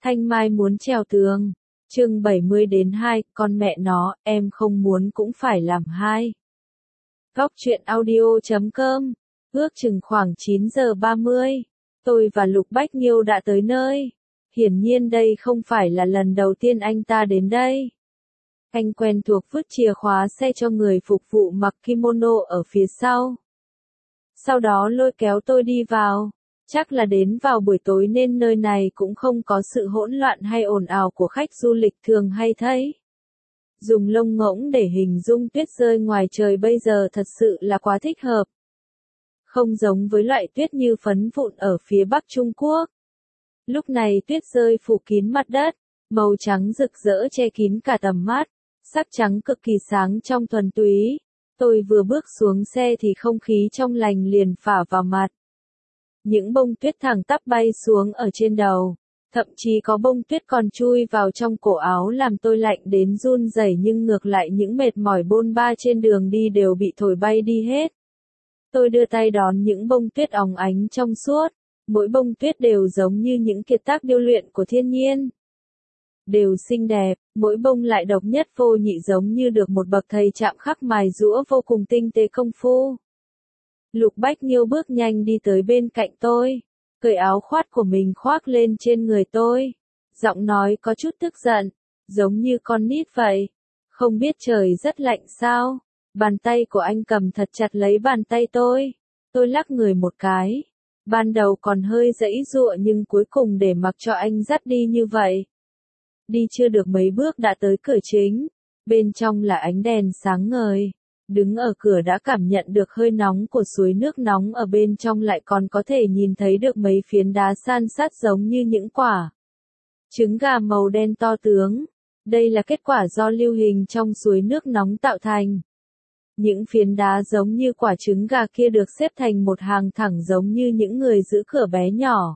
Thanh Mai muốn trèo tường. Chương 70-2, con mẹ nó, em không muốn cũng phải làm hai. Góc truyện audio.com. Ước chừng khoảng 9 giờ 30, tôi và Lục Bách Nghiêu đã tới nơi. Hiển nhiên đây không phải là lần đầu tiên anh ta đến đây. Anh quen thuộc vứt chìa khóa xe cho người phục vụ mặc kimono ở phía sau. Sau đó lôi kéo tôi đi vào. Chắc là đến vào buổi tối nên nơi này cũng không có sự hỗn loạn hay ồn ào của khách du lịch thường hay thấy. Dùng lông ngỗng để hình dung tuyết rơi ngoài trời bây giờ thật sự là quá thích hợp. Không giống với loại tuyết như phấn vụn ở phía Bắc Trung Quốc. Lúc này tuyết rơi phủ kín mặt đất, màu trắng rực rỡ che kín cả tầm mắt, sắc trắng cực kỳ sáng trong thuần túy. Tôi vừa bước xuống xe thì không khí trong lành liền phả vào mặt. Những bông tuyết thẳng tắp bay xuống ở trên đầu, thậm chí có bông tuyết còn chui vào trong cổ áo làm tôi lạnh đến run rẩy, nhưng ngược lại những mệt mỏi bôn ba trên đường đi đều bị thổi bay đi hết. Tôi đưa tay đón những bông tuyết óng ánh trong suốt, mỗi bông tuyết đều giống như những kiệt tác điêu luyện của thiên nhiên. Đều xinh đẹp, mỗi bông lại độc nhất vô nhị giống như được một bậc thầy chạm khắc mài giũa vô cùng tinh tế công phu. Lục Bách Nghiêu bước nhanh đi tới bên cạnh tôi, cởi áo khoác của mình khoác lên trên người tôi. Giọng nói có chút tức giận, giống như con nít vậy. Không biết trời rất lạnh sao? Bàn tay của anh cầm thật chặt lấy bàn tay tôi. Tôi lắc người một cái. Ban đầu còn hơi giãy giụa nhưng cuối cùng để mặc cho anh dắt đi như vậy. Đi chưa được mấy bước đã tới cửa chính. Bên trong là ánh đèn sáng ngời. Đứng ở cửa đã cảm nhận được hơi nóng của suối nước nóng, ở bên trong lại còn có thể nhìn thấy được mấy phiến đá san sát giống như những quả trứng gà màu đen to tướng. Đây là kết quả do lưu hình trong suối nước nóng tạo thành. Những phiến đá giống như quả trứng gà kia được xếp thành một hàng thẳng giống như những người giữ cửa bé nhỏ.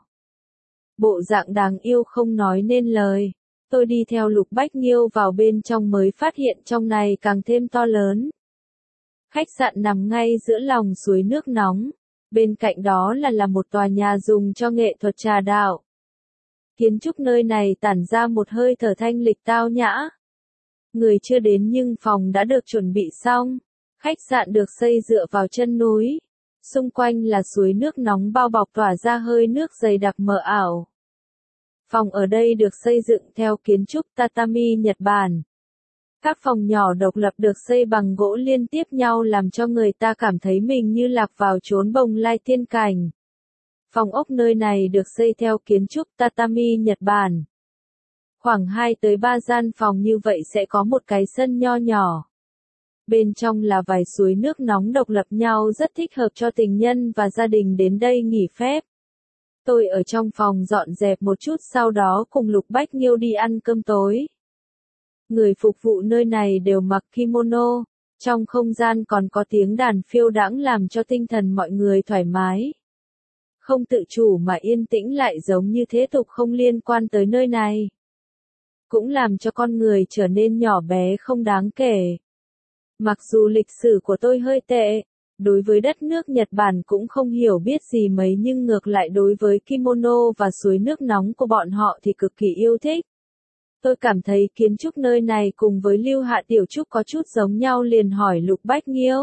Bộ dạng đáng yêu không nói nên lời. Tôi đi theo Lục Bách Nghiêu vào bên trong mới phát hiện trong này càng thêm to lớn. Khách sạn nằm ngay giữa lòng suối nước nóng. Bên cạnh đó là một tòa nhà dùng cho nghệ thuật trà đạo. Kiến trúc nơi này tản ra một hơi thở thanh lịch tao nhã. Người chưa đến nhưng phòng đã được chuẩn bị xong. Khách sạn được xây dựa vào chân núi. Xung quanh là suối nước nóng bao bọc tỏa ra hơi nước dày đặc mờ ảo. Phòng ở đây được xây dựng theo kiến trúc tatami Nhật Bản. Các phòng nhỏ độc lập được xây bằng gỗ liên tiếp nhau làm cho người ta cảm thấy mình như lạc vào chốn bồng lai tiên cảnh. Phòng ốc nơi này được xây theo kiến trúc tatami Nhật Bản. Khoảng 2-3 gian phòng như vậy sẽ có một cái sân nho nhỏ. Bên trong là vài suối nước nóng độc lập nhau rất thích hợp cho tình nhân và gia đình đến đây nghỉ phép. Tôi ở trong phòng dọn dẹp một chút, sau đó cùng Lục Bách Nghiêu đi ăn cơm tối. Người phục vụ nơi này đều mặc kimono, trong không gian còn có tiếng đàn phiêu đãng làm cho tinh thần mọi người thoải mái. Không tự chủ mà yên tĩnh lại giống như thế tục không liên quan tới nơi này. Cũng làm cho con người trở nên nhỏ bé không đáng kể. Mặc dù lịch sử của tôi hơi tệ, đối với đất nước Nhật Bản cũng không hiểu biết gì mấy, nhưng ngược lại đối với kimono và suối nước nóng của bọn họ thì cực kỳ yêu thích. Tôi cảm thấy kiến trúc nơi này cùng với Lưu Hạ Tiểu Trúc có chút giống nhau, liền hỏi Lục Bách Nghiêu.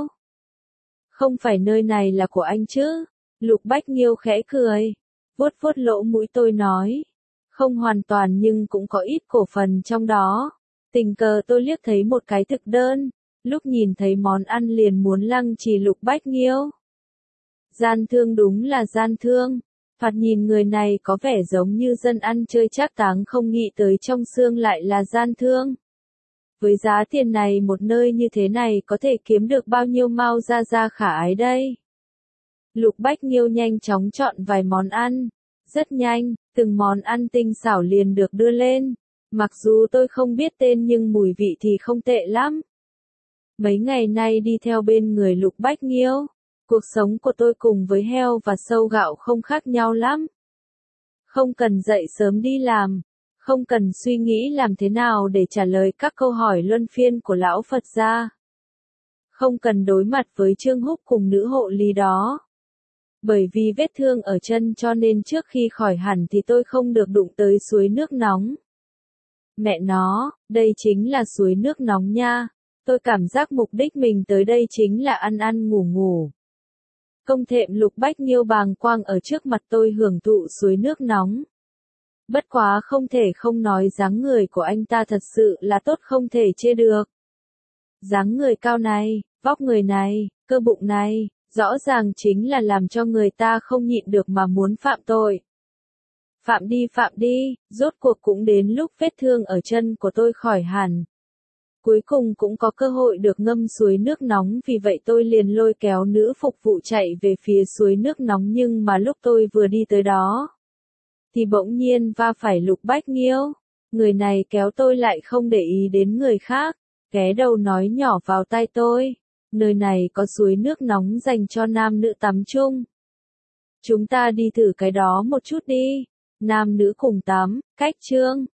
Không phải nơi này là của anh chứ? Lục Bách Nghiêu khẽ cười, vuốt vuốt lỗ mũi tôi nói. Không hoàn toàn nhưng cũng có ít cổ phần trong đó. Tình cờ tôi liếc thấy một cái thực đơn, lúc nhìn thấy món ăn liền muốn lăng trì Lục Bách Nghiêu. Gian thương, đúng là gian thương. Thoạt nhìn người này có vẻ giống như dân ăn chơi trác táng, không nghĩ tới trong xương lại là gian thương. Với giá tiền này một nơi như thế này có thể kiếm được bao nhiêu mao ra khả ái đây? Lục Bách Nghiêu nhanh chóng chọn vài món ăn. Rất nhanh, từng món ăn tinh xảo liền được đưa lên. Mặc dù tôi không biết tên nhưng mùi vị thì không tệ lắm. Mấy ngày nay đi theo bên người Lục Bách Nghiêu, cuộc sống của tôi cùng với heo và sâu gạo không khác nhau lắm. Không cần dậy sớm đi làm, không cần suy nghĩ làm thế nào để trả lời các câu hỏi luân phiên của lão Phật gia. Không cần đối mặt với Trương Húc cùng nữ hộ lý đó. Bởi vì vết thương ở chân cho nên trước khi khỏi hẳn thì tôi không được đụng tới suối nước nóng. Mẹ nó, đây chính là suối nước nóng nha. Tôi cảm giác mục đích mình tới đây chính là ăn ăn ngủ ngủ. Công thệm Lục Bách Nghiêu bàng quang ở trước mặt tôi hưởng thụ suối nước nóng. Bất quá không thể không nói dáng người của anh ta thật sự là tốt không thể chê được. Dáng người cao này, vóc người này, cơ bụng này, rõ ràng chính là làm cho người ta không nhịn được mà muốn phạm tội. Phạm đi, rốt cuộc cũng đến lúc vết thương ở chân của tôi khỏi hẳn. Cuối cùng cũng có cơ hội được ngâm suối nước nóng, vì vậy tôi liền lôi kéo nữ phục vụ chạy về phía suối nước nóng, nhưng mà lúc tôi vừa đi tới đó thì bỗng nhiên va phải Lục Bách Nghiêu. Người này kéo tôi lại không để ý đến người khác, ghé đầu nói nhỏ vào tai tôi, nơi này có suối nước nóng dành cho nam nữ tắm chung. Chúng ta đi thử cái đó một chút đi, nam nữ cùng tắm, cách chương.